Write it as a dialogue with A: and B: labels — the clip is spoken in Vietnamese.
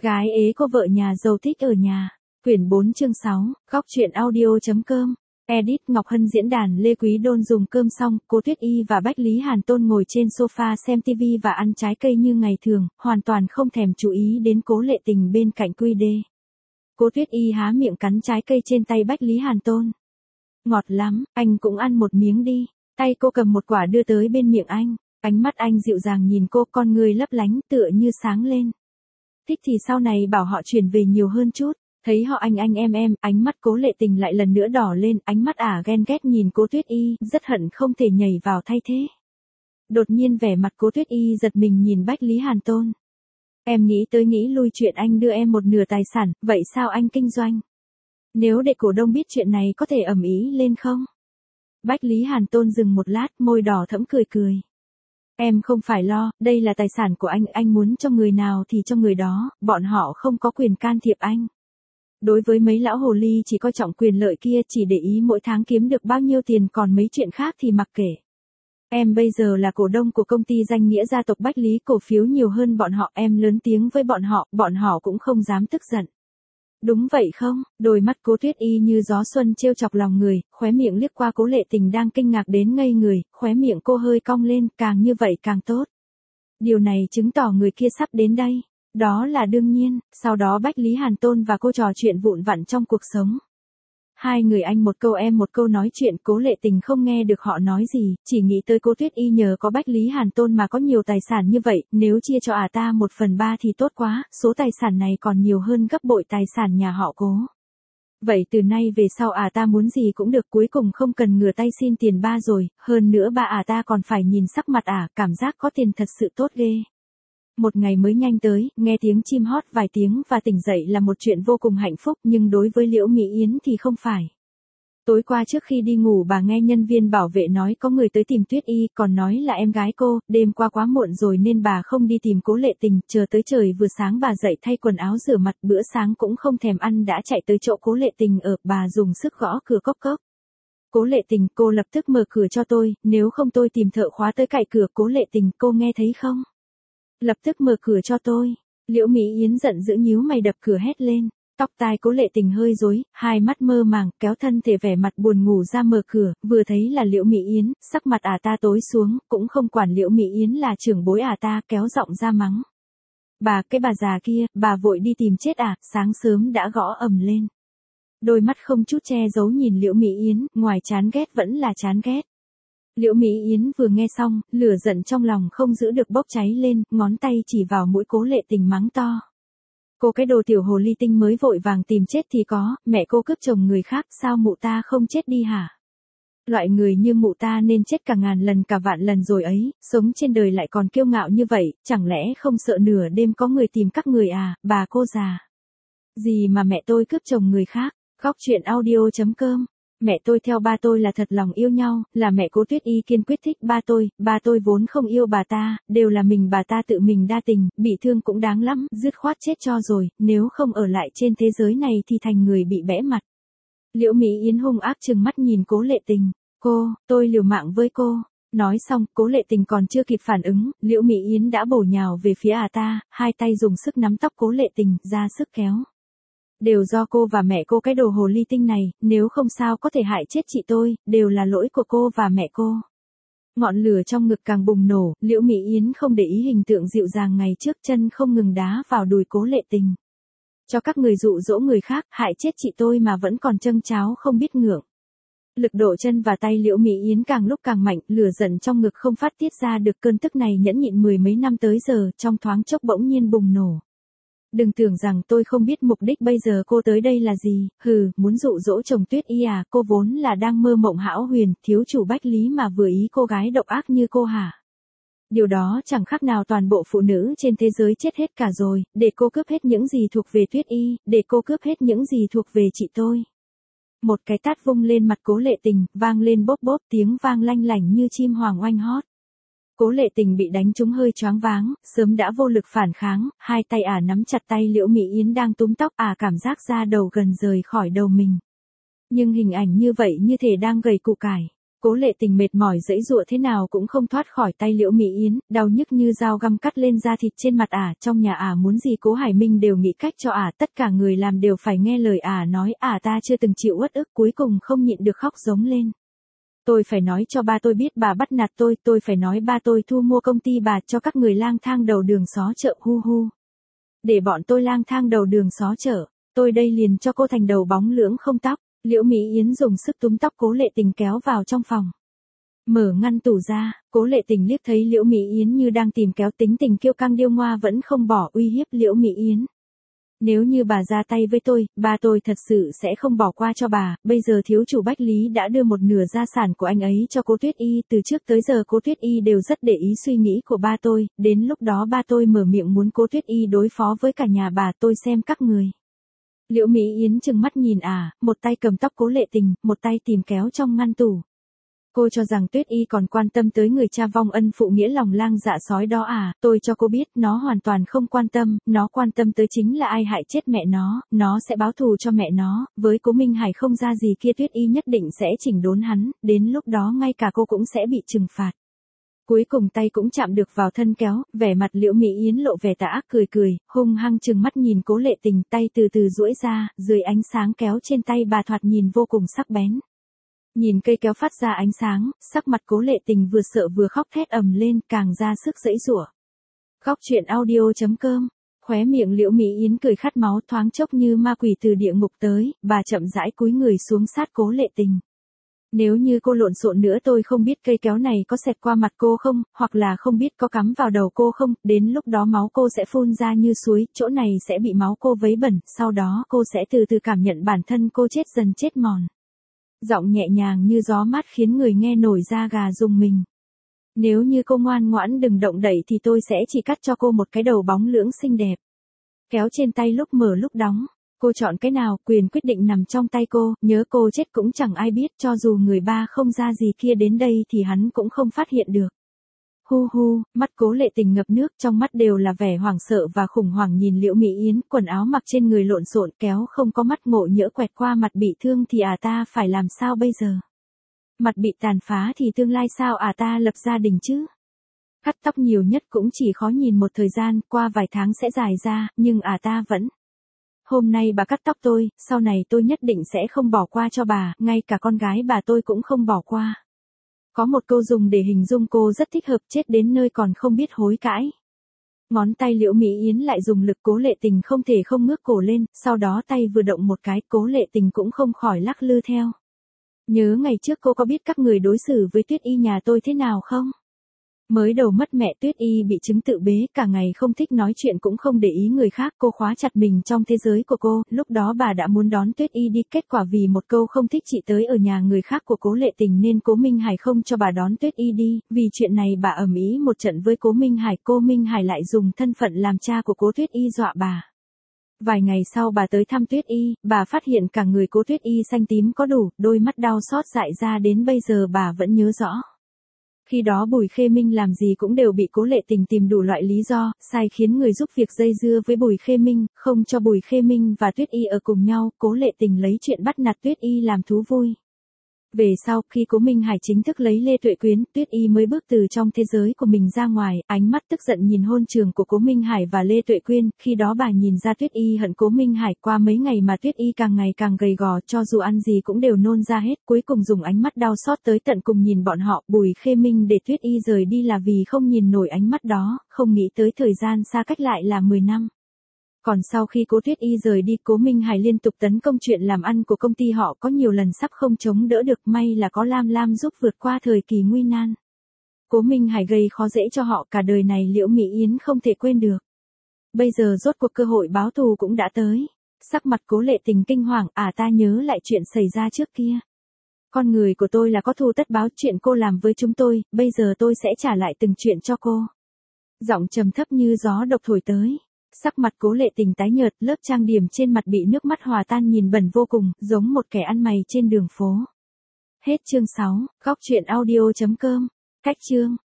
A: Gái ế cô vợ nhà giàu thích ở nhà. Quyển 4 chương 6, góc truyện audio.com. Edit Ngọc Hân diễn đàn Lê Quý Đôn dùng cơm xong, cô Tuyết Y và Bách Lý Hàn Tôn ngồi trên sofa xem TV và ăn trái cây như ngày thường, hoàn toàn không thèm chú ý đến Cố Lệ Tình bên cạnh Quy Đê. Cô Tuyết Y há miệng cắn trái cây trên tay Bách Lý Hàn Tôn. Ngọt lắm, anh cũng ăn một miếng đi. Tay cô cầm một quả đưa tới bên miệng anh. Ánh mắt anh dịu dàng nhìn cô, con người lấp lánh tựa như sáng lên. Thích thì sau này bảo họ chuyển về nhiều hơn chút. Thấy họ anh em, ánh mắt Cố Lệ Tình lại lần nữa đỏ lên, ánh mắt ghen ghét nhìn cô Tuyết Y, rất hận không thể nhảy vào thay thế. Đột nhiên vẻ mặt cô Tuyết Y giật mình nhìn Bách Lý Hàn Tôn. Em nghĩ tới nghĩ lui chuyện anh đưa em một nửa tài sản, vậy sao anh kinh doanh? Nếu để cổ đông biết chuyện này có thể ầm ĩ lên không? Bách Lý Hàn Tôn dừng một lát, môi đỏ thẫm cười. Em không phải lo, đây là tài sản của anh muốn cho người nào thì cho người đó, bọn họ không có quyền can thiệp anh. Đối với mấy lão hồ ly chỉ coi trọng quyền lợi kia, chỉ để ý mỗi tháng kiếm được bao nhiêu tiền, còn mấy chuyện khác thì mặc kệ. Em bây giờ là cổ đông của công ty danh nghĩa gia tộc Bách Lý, cổ phiếu nhiều hơn bọn họ, em lớn tiếng với bọn họ cũng không dám tức giận. Đúng vậy không? Đôi mắt cô Tuyết Y như gió xuân trêu chọc lòng người, khóe miệng liếc qua Cố Lệ Tình đang kinh ngạc đến ngây người, khóe miệng cô hơi cong lên, càng như vậy càng tốt. Điều này chứng tỏ người kia sắp đến đây. Đó là đương nhiên. Sau đó Bách Lý Hàn Tôn và cô trò chuyện vụn vặn trong cuộc sống. Hai người anh một câu em một câu nói chuyện, Cố Lệ Tình không nghe được họ nói gì, chỉ nghĩ tới cô Tuyết Y nhờ có Bách Lý Hàn Tôn mà có nhiều tài sản như vậy, nếu chia cho ta 1/3 thì tốt quá, số tài sản này còn nhiều hơn gấp bội tài sản nhà họ Cố. Vậy từ nay về sau ta muốn gì cũng được, cuối cùng không cần ngửa tay xin tiền ba rồi, hơn nữa ba ta còn phải nhìn sắc mặt cảm giác có tiền thật sự tốt ghê. Một ngày mới nhanh tới, nghe tiếng chim hót vài tiếng và tỉnh dậy là một chuyện vô cùng hạnh phúc, nhưng đối với Liễu Mỹ Yến thì không phải. Tối qua trước khi đi ngủ bà nghe nhân viên bảo vệ nói có người tới tìm Tuyết Y, còn nói là em gái cô, đêm qua quá muộn rồi nên bà không đi tìm Cố Lệ Tình, chờ tới trời vừa sáng bà dậy thay quần áo rửa mặt, bữa sáng cũng không thèm ăn đã chạy tới chỗ Cố Lệ Tình ở, bà dùng sức gõ cửa cốc cốc. Cố Lệ Tình, cô lập tức mở cửa cho tôi, nếu không tôi tìm thợ khóa tới cạy cửa. Cố Lệ Tình, cô nghe thấy không? Lập tức mở cửa cho tôi. Liễu Mỹ Yến giận dữ nhíu mày đập cửa hét lên. Tóc tai Cố Lệ Tình hơi rối, hai mắt mơ màng, kéo thân thể vẻ mặt buồn ngủ ra mở cửa, vừa thấy là Liễu Mỹ Yến, sắc mặt ta tối xuống, cũng không quản Liễu Mỹ Yến là trưởng bối ta, kéo giọng ra mắng. Cái bà già kia, bà vội đi tìm chết sáng sớm đã gõ ầm lên. Đôi mắt không chút che giấu nhìn Liễu Mỹ Yến, ngoài chán ghét vẫn là chán ghét. Liễu Mỹ Yến vừa nghe xong, lửa giận trong lòng không giữ được bốc cháy lên, ngón tay chỉ vào mũi Cố Lệ Tình mắng to. Cô cái đồ tiểu hồ ly tinh mới vội vàng tìm chết thì có, mẹ cô cướp chồng người khác, sao mụ ta không chết đi hả? Loại người như mụ ta nên chết cả ngàn lần cả vạn lần rồi ấy, sống trên đời lại còn kiêu ngạo như vậy, chẳng lẽ không sợ nửa đêm có người tìm các người bà cô già. Gì mà mẹ tôi cướp chồng người khác, góc truyện audio.com. Mẹ tôi theo ba tôi là thật lòng yêu nhau, là mẹ Cố Tuyết Y kiên quyết thích ba tôi vốn không yêu bà ta, đều là bà ta tự mình đa tình, bị thương cũng đáng lắm, dứt khoát chết cho rồi, nếu không ở lại trên thế giới này thì thành người bị bẽ mặt. Liễu Mỹ Yến hung ác trừng mắt nhìn Cố Lệ Tình, tôi liều mạng với cô. Nói xong, Cố Lệ Tình còn chưa kịp phản ứng, Liễu Mỹ Yến đã bổ nhào về phía ta, hai tay dùng sức nắm tóc Cố Lệ Tình, ra sức kéo. Đều do cô và mẹ cô cái đồ hồ ly tinh này, nếu không sao có thể hại chết chị tôi, đều là lỗi của cô và mẹ cô. Ngọn lửa trong ngực càng bùng nổ, Liễu Mỹ Yến không để ý hình tượng dịu dàng ngày trước, chân không ngừng đá vào đùi Cố Lệ Tình. Cho các người dụ dỗ người khác, hại chết chị tôi mà vẫn còn châng cháo không biết ngượng. Lực độ chân và tay Liễu Mỹ Yến càng lúc càng mạnh, lửa giận trong ngực không phát tiết ra được, cơn tức này nhẫn nhịn mười mấy năm tới giờ, trong thoáng chốc bỗng nhiên bùng nổ. Đừng tưởng rằng tôi không biết mục đích bây giờ cô tới đây là gì, muốn dụ dỗ chồng Tuyết Y cô vốn là đang mơ mộng hão huyền, thiếu chủ Bách Lý mà vừa ý cô gái độc ác như cô hả? Điều đó chẳng khác nào toàn bộ phụ nữ trên thế giới chết hết cả rồi, để cô cướp hết những gì thuộc về Tuyết Y, để cô cướp hết những gì thuộc về chị tôi. Một cái tát vung lên mặt Cố Lệ Tình, vang lên bốp bốp, tiếng vang lanh lảnh như chim hoàng oanh hót. Cố Lệ Tình bị đánh trúng hơi choáng váng, sớm đã vô lực phản kháng, hai tay nắm chặt tay Liễu Mỹ Yến đang túm tóc, cảm giác da đầu gần rời khỏi đầu mình. Nhưng hình ảnh như vậy như thể đang gầy củ cải. Cố Lệ Tình mệt mỏi giãy giụa thế nào cũng không thoát khỏi tay Liễu Mỹ Yến, đau nhức như dao găm cắt lên da thịt trên mặt ả, trong nhà ả muốn gì Cố Hải Minh đều nghĩ cách cho ả, tất cả người làm đều phải nghe lời ả nói, ta chưa từng chịu uất ức, cuối cùng không nhịn được khóc giống lên. Tôi phải nói cho ba tôi biết bà bắt nạt tôi phải nói ba tôi thu mua công ty bà cho các người lang thang đầu đường xó chợ hu hu. Để bọn tôi lang thang đầu đường xó chợ, tôi đây liền cho cô thành đầu bóng lưỡng không tóc. Liễu Mỹ Yến dùng sức túm tóc Cố Lệ Tình kéo vào trong phòng. Mở ngăn tủ ra, Cố Lệ Tình liếc thấy Liễu Mỹ Yến như đang tìm kéo, tính tình kiêu căng điêu ngoa vẫn không bỏ, uy hiếp Liễu Mỹ Yến. Nếu như bà ra tay với tôi, ba tôi thật sự sẽ không bỏ qua cho bà, bây giờ thiếu chủ Bách Lý đã đưa một nửa gia sản của anh ấy cho Cố Tuyết Y, từ trước tới giờ Cố Tuyết Y đều rất để ý suy nghĩ của ba tôi, đến lúc đó ba tôi mở miệng muốn Cố Tuyết Y đối phó với cả nhà bà, tôi xem các người. Liễu Mỹ Yến trừng mắt nhìn một tay cầm tóc Cố Lệ Tình, một tay tìm kéo trong ngăn tủ. Cô cho rằng Tuyết Y còn quan tâm tới người cha vong ân phụ nghĩa lòng lang dạ sói đó tôi cho cô biết nó hoàn toàn không quan tâm, nó quan tâm tới chính là ai hại chết mẹ nó sẽ báo thù cho mẹ nó, với Cố Minh Hải không ra gì kia Tuyết Y nhất định sẽ chỉnh đốn hắn, đến lúc đó ngay cả cô cũng sẽ bị trừng phạt. Cuối cùng tay cũng chạm được vào thân kéo, vẻ mặt Liễu Mỹ Yến lộ vẻ tà ác cười, hung hăng trừng mắt nhìn Cố Lệ Tình, tay từ từ duỗi ra, dưới ánh sáng kéo trên tay bà thoạt nhìn vô cùng sắc bén. Nhìn cây kéo phát ra ánh sáng, sắc mặt Cố Lệ Tình vừa sợ vừa khóc thét ầm lên, càng ra sức giãy giụa. Góc truyện audio.com, khóe miệng Liễu Mỹ Yến cười khát máu, thoáng chốc như ma quỷ từ địa ngục tới, bà chậm rãi cúi người xuống sát Cố Lệ Tình. Nếu như cô lộn xộn nữa tôi không biết cây kéo này có xẹt qua mặt cô không, hoặc là không biết có cắm vào đầu cô không, đến lúc đó máu cô sẽ phun ra như suối, chỗ này sẽ bị máu cô vấy bẩn, sau đó cô sẽ từ từ cảm nhận bản thân cô chết dần chết mòn. Giọng nhẹ nhàng như gió mát khiến người nghe nổi da gà rùng mình. Nếu như cô ngoan ngoãn đừng động đậy thì tôi sẽ chỉ cắt cho cô một cái đầu bóng lưỡng xinh đẹp. Kéo trên tay lúc mở lúc đóng. Cô chọn cái nào, quyền quyết định nằm trong tay cô, nhớ cô chết cũng chẳng ai biết, cho dù người ba không ra gì kia đến đây thì hắn cũng không phát hiện được. Hu hu, mắt Cố Lệ Tình ngập nước, trong mắt đều là vẻ hoảng sợ và khủng hoảng nhìn Liễu Mỹ Yến, quần áo mặc trên người lộn xộn, kéo không có mắt, ngộ nhỡ quẹt qua mặt bị thương thì ta phải làm sao bây giờ? Mặt bị tàn phá thì tương lai sao ta lập gia đình chứ? Cắt tóc nhiều nhất cũng chỉ khó nhìn một thời gian, qua vài tháng sẽ dài ra, nhưng ta vẫn. Hôm nay bà cắt tóc tôi, sau này tôi nhất định sẽ không bỏ qua cho bà, ngay cả con gái bà tôi cũng không bỏ qua. Có một câu dùng để hình dung cô rất thích hợp, chết đến nơi còn không biết hối cãi. Ngón tay Liễu Mỹ Yến lại dùng lực, Cố Lệ Tình không thể không ngước cổ lên, sau đó tay vừa động một cái, Cố Lệ Tình cũng không khỏi lắc lư theo. Nhớ ngày trước cô có biết các người đối xử với Tuyết Y nhà tôi thế nào không? Mới đầu mất mẹ Tuyết Y bị chứng tự bế, cả ngày không thích nói chuyện cũng không để ý người khác, cô khóa chặt mình trong thế giới của cô, lúc đó bà đã muốn đón Tuyết Y đi, kết quả vì một câu không thích chị tới ở nhà người khác của Cố Lệ Tình nên Cố Minh Hải không cho bà đón Tuyết Y đi, vì chuyện này bà ầm ĩ một trận với Cố Minh Hải, Cố Minh Hải lại dùng thân phận làm cha của Cố Tuyết Y dọa bà. Vài ngày sau bà tới thăm Tuyết Y, bà phát hiện cả người Cố Tuyết Y xanh tím có đủ, đôi mắt đau xót dại ra đến bây giờ bà vẫn nhớ rõ. Khi đó Bùi Khê Minh làm gì cũng đều bị Cố Lệ Tình tìm đủ loại lý do, sai khiến người giúp việc dây dưa với Bùi Khê Minh, không cho Bùi Khê Minh và Tuyết Y ở cùng nhau, Cố Lệ Tình lấy chuyện bắt nạt Tuyết Y làm thú vui. Về sau, khi Cố Minh Hải chính thức lấy Lê Tuệ Quyến, Tuyết Y mới bước từ trong thế giới của mình ra ngoài, ánh mắt tức giận nhìn hôn trường của Cố Minh Hải và Lê Tuệ Quyên, khi đó bà nhìn ra Tuyết Y hận Cố Minh Hải, qua mấy ngày mà Tuyết Y càng ngày càng gầy gò, cho dù ăn gì cũng đều nôn ra hết, cuối cùng dùng ánh mắt đau xót tới tận cùng nhìn bọn họ, Bùi Khê Minh để Tuyết Y rời đi là vì không nhìn nổi ánh mắt đó, không nghĩ tới thời gian xa cách lại là 10 năm. Còn sau khi Cố Tuyết Y rời đi, Cố Minh Hải liên tục tấn công chuyện làm ăn của công ty họ, có nhiều lần sắp không chống đỡ được, may là có Lam Lam giúp vượt qua thời kỳ nguy nan. Cố Minh Hải gây khó dễ cho họ, cả đời này Liễu Mỹ Yến không thể quên được. Bây giờ rốt cuộc cơ hội báo thù cũng đã tới. Sắc mặt Cố Lệ Tình kinh hoàng, ta nhớ lại chuyện xảy ra trước kia. Con người của tôi là có thù tất báo, chuyện cô làm với chúng tôi, bây giờ tôi sẽ trả lại từng chuyện cho cô. Giọng trầm thấp như gió độc thổi tới. Sắc mặt Cố Lệ Tình tái nhợt, lớp trang điểm trên mặt bị nước mắt hòa tan, nhìn bẩn vô cùng, giống một kẻ ăn mày trên đường phố. Hết chương 6, góc truyện audio.com, cách chương.